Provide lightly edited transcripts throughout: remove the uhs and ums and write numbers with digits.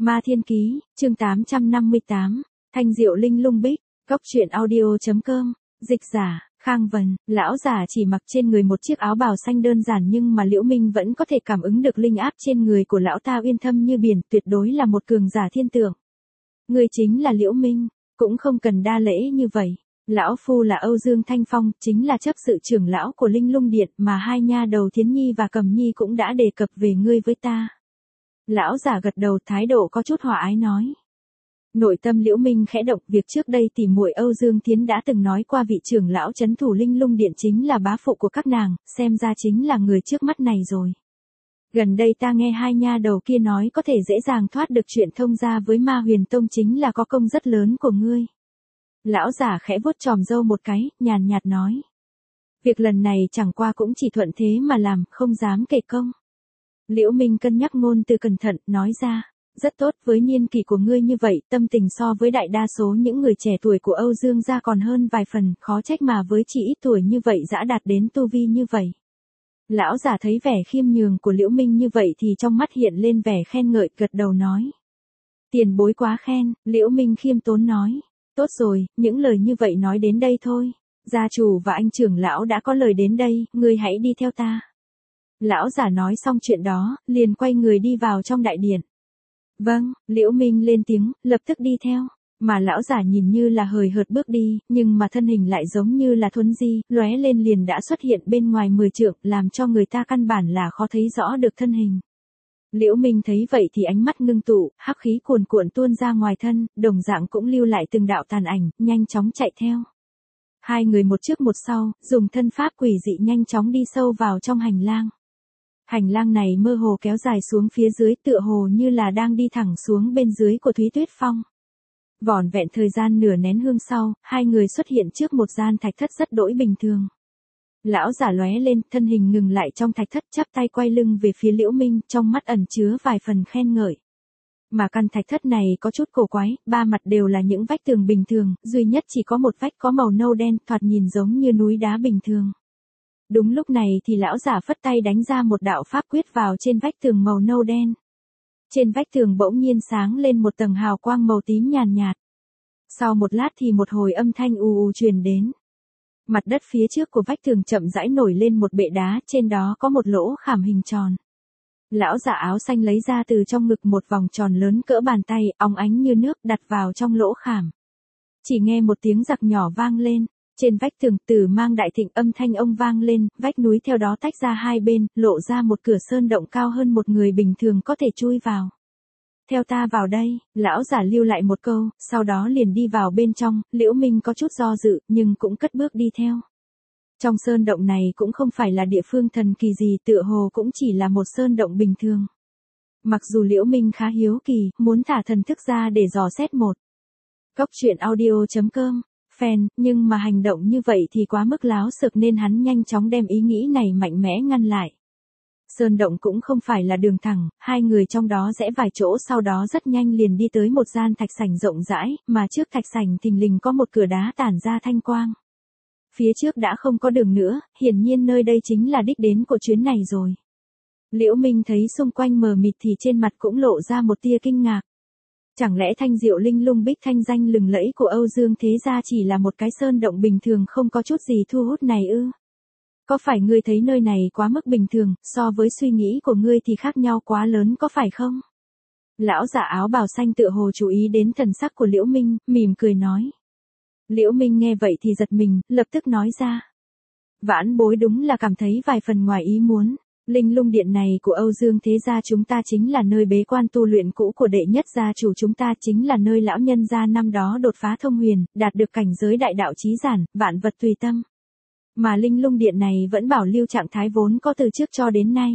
Ma Thiên Ký, chương 858, Thanh Diệu Linh Lung Bích, Cốc truyện audio.com, dịch giả, Khang Vân, lão giả chỉ mặc trên người một chiếc áo bào xanh đơn giản nhưng mà Liễu Minh vẫn có thể cảm ứng được linh áp trên người của lão ta uyên thâm như biển, tuyệt đối là một cường giả thiên tượng. Người chính là Liễu Minh, cũng không cần đa lễ như vậy. Lão phu là Âu Dương Thanh Phong, chính là chấp sự trưởng lão của Linh Lung Điện mà hai nha đầu Thiến Nhi và Cầm Nhi cũng đã đề cập về ngươi với ta. Lão giả gật đầu, thái độ có chút hòa ái nói. Nội tâm Liễu Minh khẽ động, việc trước đây tỷ muội Âu Dương Thiến đã từng nói qua vị trưởng lão trấn thủ Linh Lung Điện chính là bá phụ của các nàng, xem ra chính là người trước mắt này rồi. Gần đây ta nghe hai nha đầu kia nói có thể dễ dàng thoát được chuyện thông gia với Ma Huyền Tông chính là có công rất lớn của ngươi. Lão giả khẽ vuốt chòm râu một cái, nhàn nhạt nói. Việc lần này chẳng qua cũng chỉ thuận thế mà làm, không dám kể công. Liễu Minh cân nhắc ngôn từ cẩn thận, nói ra. Rất tốt, với niên kỷ của ngươi như vậy, tâm tình so với đại đa số những người trẻ tuổi của Âu Dương gia còn hơn vài phần, khó trách mà với chỉ ít tuổi như vậy đã đạt đến tu vi như vậy. Lão giả thấy vẻ khiêm nhường của Liễu Minh như vậy thì trong mắt hiện lên vẻ khen ngợi, gật đầu nói. Tiền bối quá khen, Liễu Minh khiêm tốn nói. Tốt rồi, những lời như vậy nói đến đây thôi. Gia chủ và anh trưởng lão đã có lời đến đây, ngươi hãy đi theo ta. Lão giả nói xong chuyện đó, liền quay người đi vào trong đại điện. Vâng, Liễu Minh lên tiếng, lập tức đi theo. Mà lão giả nhìn như là hời hợt bước đi, nhưng mà thân hình lại giống như là thuấn di, lóe lên liền đã xuất hiện bên ngoài 10 trượng, làm cho người ta căn bản là khó thấy rõ được thân hình. Liễu Minh thấy vậy thì ánh mắt ngưng tụ, hắc khí cuồn cuộn tuôn ra ngoài thân, đồng dạng cũng lưu lại từng đạo tàn ảnh, nhanh chóng chạy theo. Hai người một trước một sau, dùng thân pháp quỷ dị nhanh chóng đi sâu vào trong hành lang. Hành lang này mơ hồ kéo dài xuống phía dưới, tựa hồ như là đang đi thẳng xuống bên dưới của Thúy Tuyết Phong. Vỏn vẹn thời gian nửa nén hương sau, hai người xuất hiện trước một gian thạch thất rất đỗi bình thường. Lão giả lóe lên, thân hình ngừng lại trong thạch thất, chắp tay quay lưng về phía Liễu Minh, trong mắt ẩn chứa vài phần khen ngợi. Mà căn thạch thất này có chút cổ quái, ba mặt đều là những vách tường bình thường, duy nhất chỉ có một vách có màu nâu đen, thoạt nhìn giống như núi đá bình thường. Đúng lúc này thì lão giả phất tay đánh ra một đạo pháp quyết vào trên vách tường màu nâu đen. Trên vách tường bỗng nhiên sáng lên một tầng hào quang màu tím nhàn nhạt. Sau một lát thì một hồi âm thanh ù ù truyền đến. Mặt đất phía trước của vách tường chậm rãi nổi lên một bệ đá, trên đó có một lỗ khảm hình tròn. Lão giả áo xanh lấy ra từ trong ngực một vòng tròn lớn cỡ bàn tay, óng ánh như nước, đặt vào trong lỗ khảm. Chỉ nghe một tiếng giặc nhỏ vang lên. Trên vách tường Tử Mang Đại Thịnh, âm thanh ông vang lên, vách núi theo đó tách ra hai bên, lộ ra một cửa sơn động cao hơn một người bình thường có thể chui vào. Theo ta vào đây, lão giả lưu lại một câu, sau đó liền đi vào bên trong. Liễu Minh có chút do dự, nhưng cũng cất bước đi theo. Trong sơn động này cũng không phải là địa phương thần kỳ gì, tựa hồ cũng chỉ là một sơn động bình thường. Mặc dù Liễu Minh khá hiếu kỳ, muốn thả thần thức ra để dò xét một. Cốc truyện audio.com fan, nhưng mà hành động như vậy thì quá mức láo xược nên hắn nhanh chóng đem ý nghĩ này mạnh mẽ ngăn lại. Sơn động cũng không phải là đường thẳng, hai người trong đó rẽ vài chỗ, sau đó rất nhanh liền đi tới một gian thạch sảnh rộng rãi, mà trước thạch sảnh thình lình có một cửa đá tản ra thanh quang. Phía trước đã không có đường nữa, hiển nhiên nơi đây chính là đích đến của chuyến này rồi. Liễu Minh thấy xung quanh mờ mịt thì trên mặt cũng lộ ra một tia kinh ngạc. Chẳng lẽ Thanh Diệu Linh Lung Bích, thanh danh lừng lẫy của Âu Dương thế gia chỉ là một cái sơn động bình thường không có chút gì thu hút này ư? Có phải ngươi thấy nơi này quá mức bình thường, so với suy nghĩ của ngươi thì khác nhau quá lớn có phải không? Lão giả áo bào xanh tựa hồ chú ý đến thần sắc của Liễu Minh, mỉm cười nói. Liễu Minh nghe vậy thì giật mình, lập tức nói ra. Vãn bối đúng là cảm thấy vài phần ngoài ý muốn. Linh Lung Điện này của Âu Dương thế gia chúng ta chính là nơi bế quan tu luyện cũ của đệ nhất gia chủ chúng ta, chính là nơi lão nhân gia năm đó đột phá thông huyền, đạt được cảnh giới đại đạo chí giản, vạn vật tùy tâm. Mà Linh Lung Điện này vẫn bảo lưu trạng thái vốn có từ trước cho đến nay.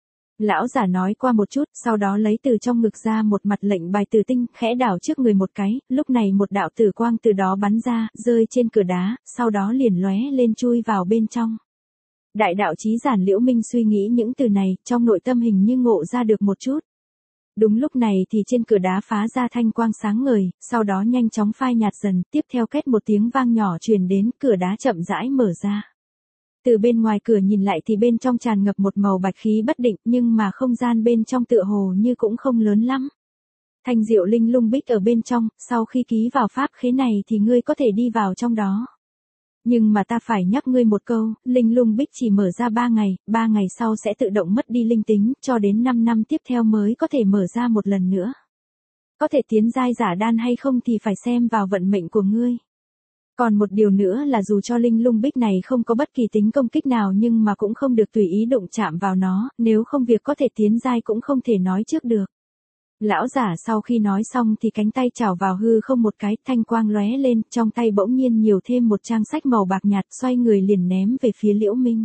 Lão giả nói qua một chút, sau đó lấy từ trong ngực ra một mặt lệnh bài tử tinh, khẽ đảo trước người một cái, lúc này một đạo tử quang từ đó bắn ra, rơi trên cửa đá, sau đó liền lóe lên chui vào bên trong. Đại đạo chí giản, Liễu Minh suy nghĩ những từ này, trong nội tâm hình như ngộ ra được một chút. Đúng lúc này thì trên cửa đá phá ra thanh quang sáng ngời, sau đó nhanh chóng phai nhạt dần, tiếp theo két một tiếng vang nhỏ truyền đến, cửa đá chậm rãi mở ra. Từ bên ngoài cửa nhìn lại thì bên trong tràn ngập một màu bạch khí bất định, nhưng mà không gian bên trong tựa hồ như cũng không lớn lắm. Thanh diệu linh lung bích ở bên trong, sau khi ký vào pháp khế này thì ngươi có thể đi vào trong đó. Nhưng mà ta phải nhắc ngươi một câu, linh lung bích chỉ mở ra 3 ngày sau sẽ tự động mất đi linh tính, cho đến 5 năm tiếp theo mới có thể mở ra một lần nữa. Có thể tiến giai giả đan hay không thì phải xem vào vận mệnh của ngươi. Còn một điều nữa là dù cho linh lung bích này không có bất kỳ tính công kích nào nhưng mà cũng không được tùy ý đụng chạm vào nó, nếu không việc có thể tiến giai cũng không thể nói trước được. Lão giả sau khi nói xong thì cánh tay chảo vào hư không một cái, thanh quang lóe lên, trong tay bỗng nhiên nhiều thêm một trang sách màu bạc nhạt, xoay người liền ném về phía Liễu Minh.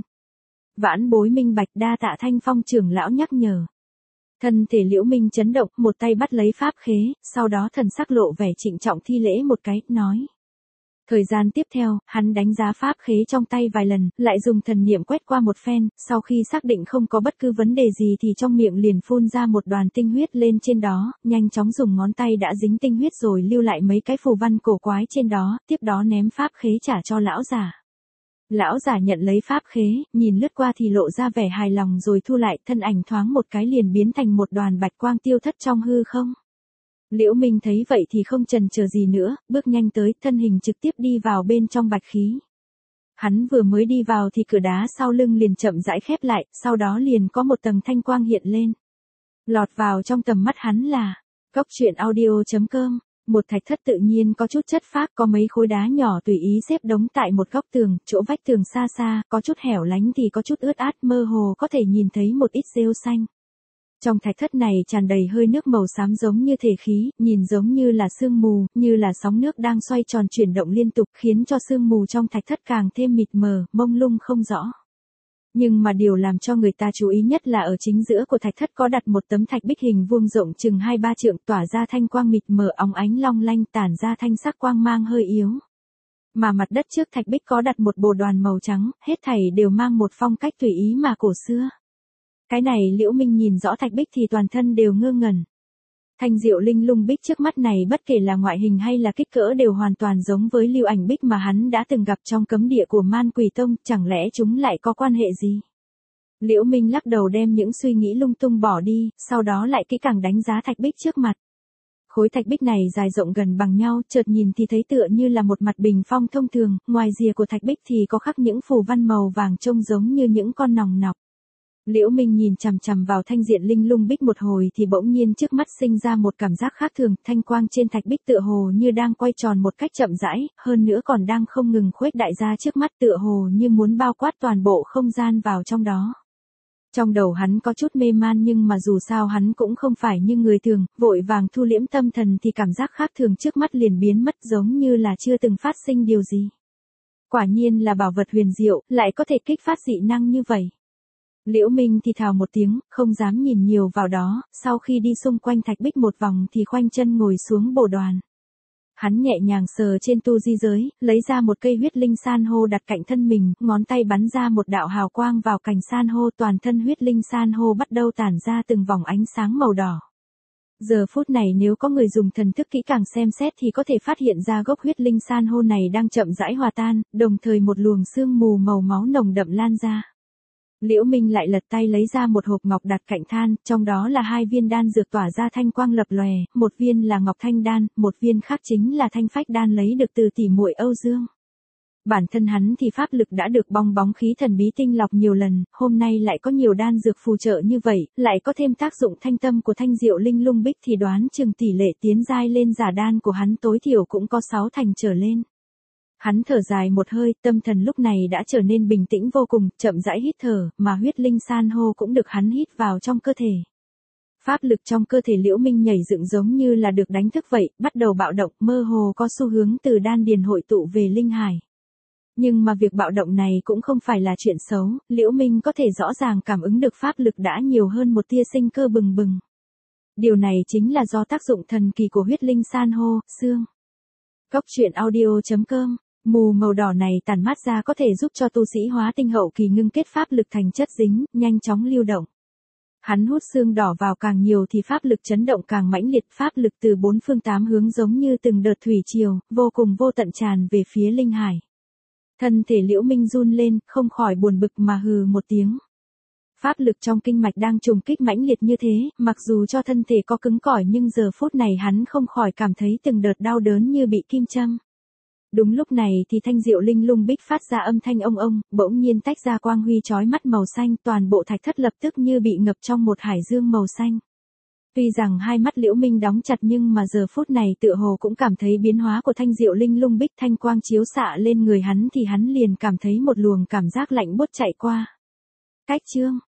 Vãn bối minh bạch, đa tạ Thanh Phong trưởng lão nhắc nhở. Thân thể Liễu Minh chấn động, một tay bắt lấy pháp khế, sau đó thần sắc lộ vẻ trịnh trọng thi lễ một cái, nói. Thời gian tiếp theo, hắn đánh giá pháp khế trong tay vài lần, lại dùng thần niệm quét qua một phen, sau khi xác định không có bất cứ vấn đề gì thì trong miệng liền phun ra một đoàn tinh huyết lên trên đó, nhanh chóng dùng ngón tay đã dính tinh huyết rồi lưu lại mấy cái phù văn cổ quái trên đó, tiếp đó ném pháp khế trả cho lão giả. Lão giả nhận lấy pháp khế, nhìn lướt qua thì lộ ra vẻ hài lòng rồi thu lại, thân ảnh thoáng một cái liền biến thành một đoàn bạch quang tiêu thất trong hư không. Liễu Minh thấy vậy thì không chần chờ gì nữa, bước nhanh tới, thân hình trực tiếp đi vào bên trong bạch khí. Hắn vừa mới đi vào thì cửa đá sau lưng liền chậm rãi khép lại, sau đó liền có một tầng thanh quang hiện lên. Lọt vào trong tầm mắt hắn là coctruyện.audio.com, một thạch thất tự nhiên có chút chất phác, có mấy khối đá nhỏ tùy ý xếp đống tại một góc tường, chỗ vách tường xa xa, có chút hẻo lánh thì có chút ướt át, mơ hồ có thể nhìn thấy một ít rêu xanh. Trong thạch thất này tràn đầy hơi nước màu xám giống như thể khí, nhìn giống như là sương mù, như là sóng nước đang xoay tròn chuyển động liên tục, khiến cho sương mù trong thạch thất càng thêm mịt mờ, mông lung không rõ. Nhưng mà điều làm cho người ta chú ý nhất là ở chính giữa của thạch thất có đặt một tấm thạch bích hình vuông rộng chừng 2-3 trượng, tỏa ra thanh quang mịt mờ óng ánh long lanh, tản ra thanh sắc quang mang hơi yếu. Mà mặt đất trước thạch bích có đặt một bồ đoàn màu trắng, hết thảy đều mang một phong cách tùy ý mà cổ xưa. Cái này Liễu Minh nhìn rõ thạch bích thì toàn thân đều ngơ ngẩn. Thanh diệu linh lung bích trước mắt này bất kể là ngoại hình hay là kích cỡ đều hoàn toàn giống với lưu ảnh bích mà hắn đã từng gặp trong cấm địa của Man Quỷ Tông, chẳng lẽ chúng lại có quan hệ gì? Liễu Minh lắc đầu đem những suy nghĩ lung tung bỏ đi, sau đó lại kỹ càng đánh giá thạch bích trước mặt. Khối thạch bích này dài rộng gần bằng nhau, chợt nhìn thì thấy tựa như là một mặt bình phong thông thường, ngoài rìa của thạch bích thì có khắc những phù văn màu vàng trông giống như những con nòng nọc. Liễu Minh nhìn chằm chằm vào thanh diện linh lung bích một hồi thì bỗng nhiên trước mắt sinh ra một cảm giác khác thường, thanh quang trên thạch bích tựa hồ như đang quay tròn một cách chậm rãi, hơn nữa còn đang không ngừng khuếch đại ra trước mắt, tựa hồ như muốn bao quát toàn bộ không gian vào trong đó. Trong đầu hắn có chút mê man nhưng mà dù sao hắn cũng không phải như người thường, vội vàng thu liễm tâm thần thì cảm giác khác thường trước mắt liền biến mất giống như là chưa từng phát sinh điều gì. Quả nhiên là bảo vật huyền diệu, lại có thể kích phát dị năng như vậy. Liễu Minh thì thào một tiếng, không dám nhìn nhiều vào đó, sau khi đi xung quanh thạch bích một vòng thì khoanh chân ngồi xuống bồ đoàn. Hắn nhẹ nhàng sờ trên tu di giới, lấy ra một cây huyết linh san hô đặt cạnh thân mình, ngón tay bắn ra một đạo hào quang vào cành san hô, toàn thân huyết linh san hô bắt đầu tản ra từng vòng ánh sáng màu đỏ. Giờ phút này nếu có người dùng thần thức kỹ càng xem xét thì có thể phát hiện ra gốc huyết linh san hô này đang chậm rãi hòa tan, đồng thời một luồng sương mù màu máu nồng đậm lan ra. Liễu Minh lại lật tay lấy ra một hộp ngọc đặt cạnh than, trong đó là 2 viên đan dược tỏa ra thanh quang lập lòe, một viên là ngọc thanh đan, một viên khác chính là thanh phách đan lấy được từ tỷ muội Âu Dương. Bản thân hắn thì pháp lực đã được bong bóng khí thần bí tinh lọc nhiều lần, hôm nay lại có nhiều đan dược phù trợ như vậy, lại có thêm tác dụng thanh tâm của thanh diệu linh lung bích thì đoán chừng tỷ lệ tiến giai lên giả đan của hắn tối thiểu cũng có 6 thành trở lên. Hắn thở dài một hơi, tâm thần lúc này đã trở nên bình tĩnh vô cùng, chậm rãi hít thở, mà huyết linh san hô cũng được hắn hít vào trong cơ thể. Pháp lực trong cơ thể Liễu Minh nhảy dựng giống như là được đánh thức vậy, bắt đầu bạo động, mơ hồ có xu hướng từ đan điền hội tụ về linh hải. Nhưng mà việc bạo động này cũng không phải là chuyện xấu, Liễu Minh có thể rõ ràng cảm ứng được pháp lực đã nhiều hơn một tia sinh cơ bừng bừng. Điều này chính là do tác dụng thần kỳ của huyết linh san hô, xương. Coctruyện.audio.com. Mù màu đỏ này tản mát ra có thể giúp cho tu sĩ hóa tinh hậu kỳ ngưng kết pháp lực thành chất dính, nhanh chóng lưu động. Hắn hút xương đỏ vào càng nhiều thì pháp lực chấn động càng mãnh liệt, pháp lực từ 4 phương 8 hướng giống như từng đợt thủy triều, vô cùng vô tận tràn về phía linh hải. Thân thể Liễu Minh run lên, không khỏi buồn bực mà hừ một tiếng. Pháp lực trong kinh mạch đang trùng kích mãnh liệt như thế, mặc dù cho thân thể có cứng cỏi nhưng giờ phút này hắn không khỏi cảm thấy từng đợt đau đớn như bị kim châm. Đúng lúc này thì thanh diệu linh lung bích phát ra âm thanh ông, bỗng nhiên tách ra quang huy chói mắt màu xanh, toàn bộ thạch thất lập tức như bị ngập trong một hải dương màu xanh. Tuy rằng hai mắt Liễu Minh đóng chặt nhưng mà giờ phút này tựa hồ cũng cảm thấy biến hóa của thanh diệu linh lung bích, thanh quang chiếu xạ lên người hắn thì hắn liền cảm thấy một luồng cảm giác lạnh buốt chạy qua. Cách chương